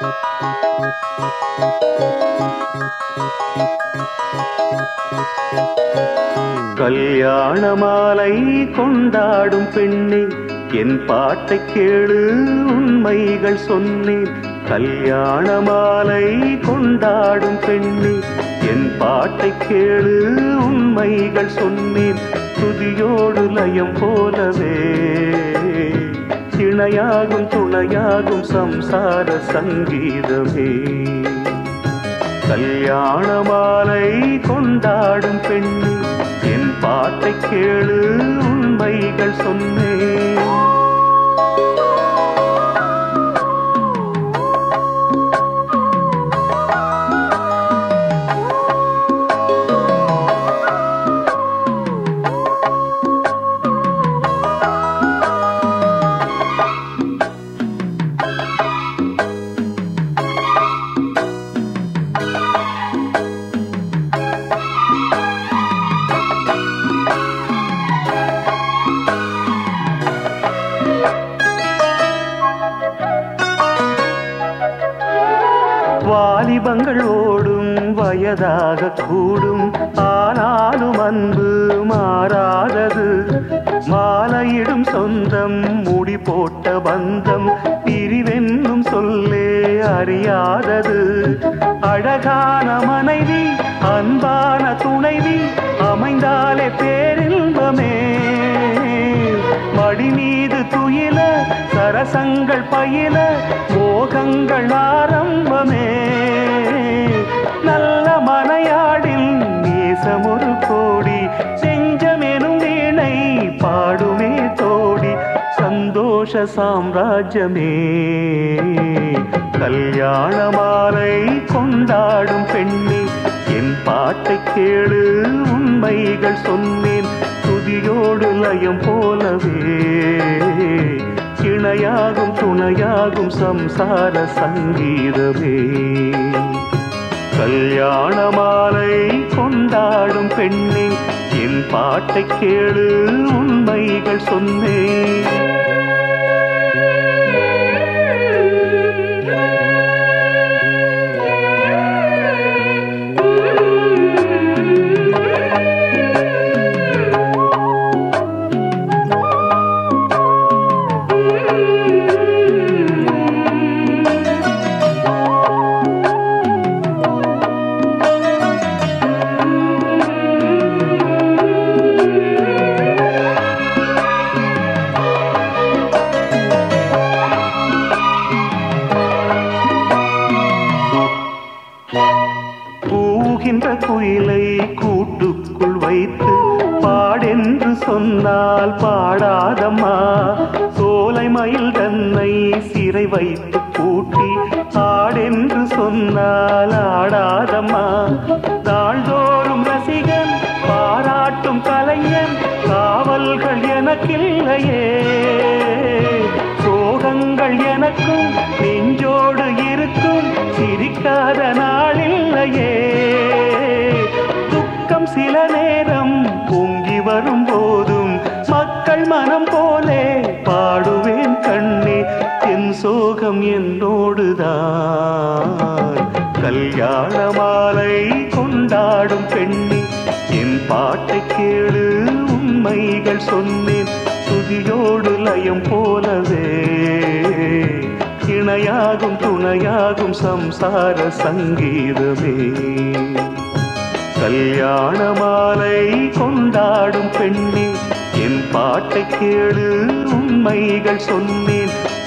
கல்யாண மாலை கொண்டாடும் பெண்ணே, என் பாட்டை கேளு உண்மைகள் சொன்னேன். கல்யாண மாலை கொண்டாடும் பெண்ணே, என் பாட்டை கேளு உண்மைகள் சொன்னேன். துதியோடு லயம் போலவே இணையாகும் துணையாகும் சம்சார சங்கீதமே. கல்யாண மாலை கொண்டாடும் பெண்ணே, என் பாட்டை கேளு உண்மைகள் சொன்னேன். வாலிபங்கள் ஓடும் வயதாக கூடும், ஆனாலும் அன்பு மாறாதது. மாலையிடும் சொந்தம் முடி போட்ட பந்தம் பிரிவென்னும் சொல்லே அறியாதது. அழகான மனைவி அன்பான துணைவி அமைந்தாலே பேரின்பமே. மடி மீது துயில சரசங்கள் பயில மோகங்கள் ஆரம்பமே. நல்ல மனையாடில் நேசமொரு கோடி, செஞ்சமெனும் வீணை பாடுமே தோடி. சந்தோஷ சாம்ராஜ்யமே. கல்யாண மாலை கொண்டாடும் பெண்ணே, என் பாட்டை கேளு உண்மைகள் சொன்னேன். துதியோடு லயம் போலவே இணையாகும் துணையாகும் சம்சார சங்கீதமே. கல்யாண மாலை கொண்டாடும் பெண்ணே, என் பாட்டை கேளு உண்மைகள் சொன்னேன். கூகின்ற குயிலை கூட்டுக்குள் வைத்து பாடென்று சொன்னால் பாடாதம்மா. சோலை மயில் தன்னை சிறை வைத்து பூட்டி ஆடென்று சொன்னால் ஆடாதம்மா. நாள்தோறும் ரசிகன் பாராட்டும் கலைஞன் காவல்கள் எனக்கில்லையே. சோகங்கள் எனக்கும் நெஞ்சோடு இருக்கும், சிரிக்காத நாளில்லையே. துக்கம் சில நேரம் பொங்கி வரும் போதும் மக்கள் மனம் போலே பாடுவேன் கண்ணே. என் சோகம் என்னோடுதான். கல்யாண மாலை கொண்டாடும் பெண்ணே, என் பாட்டை கேளு உண்மைகள் சொன்னேன். துதியோடு லயம் போலவே இணையாகும் துணையாகும் சம்சார சங்கீதமே. கல்யாண மாலை கொண்டாடும் பெண்ணே, என் பாட்டை கேளு உண்மைகள் சொன்னேன்.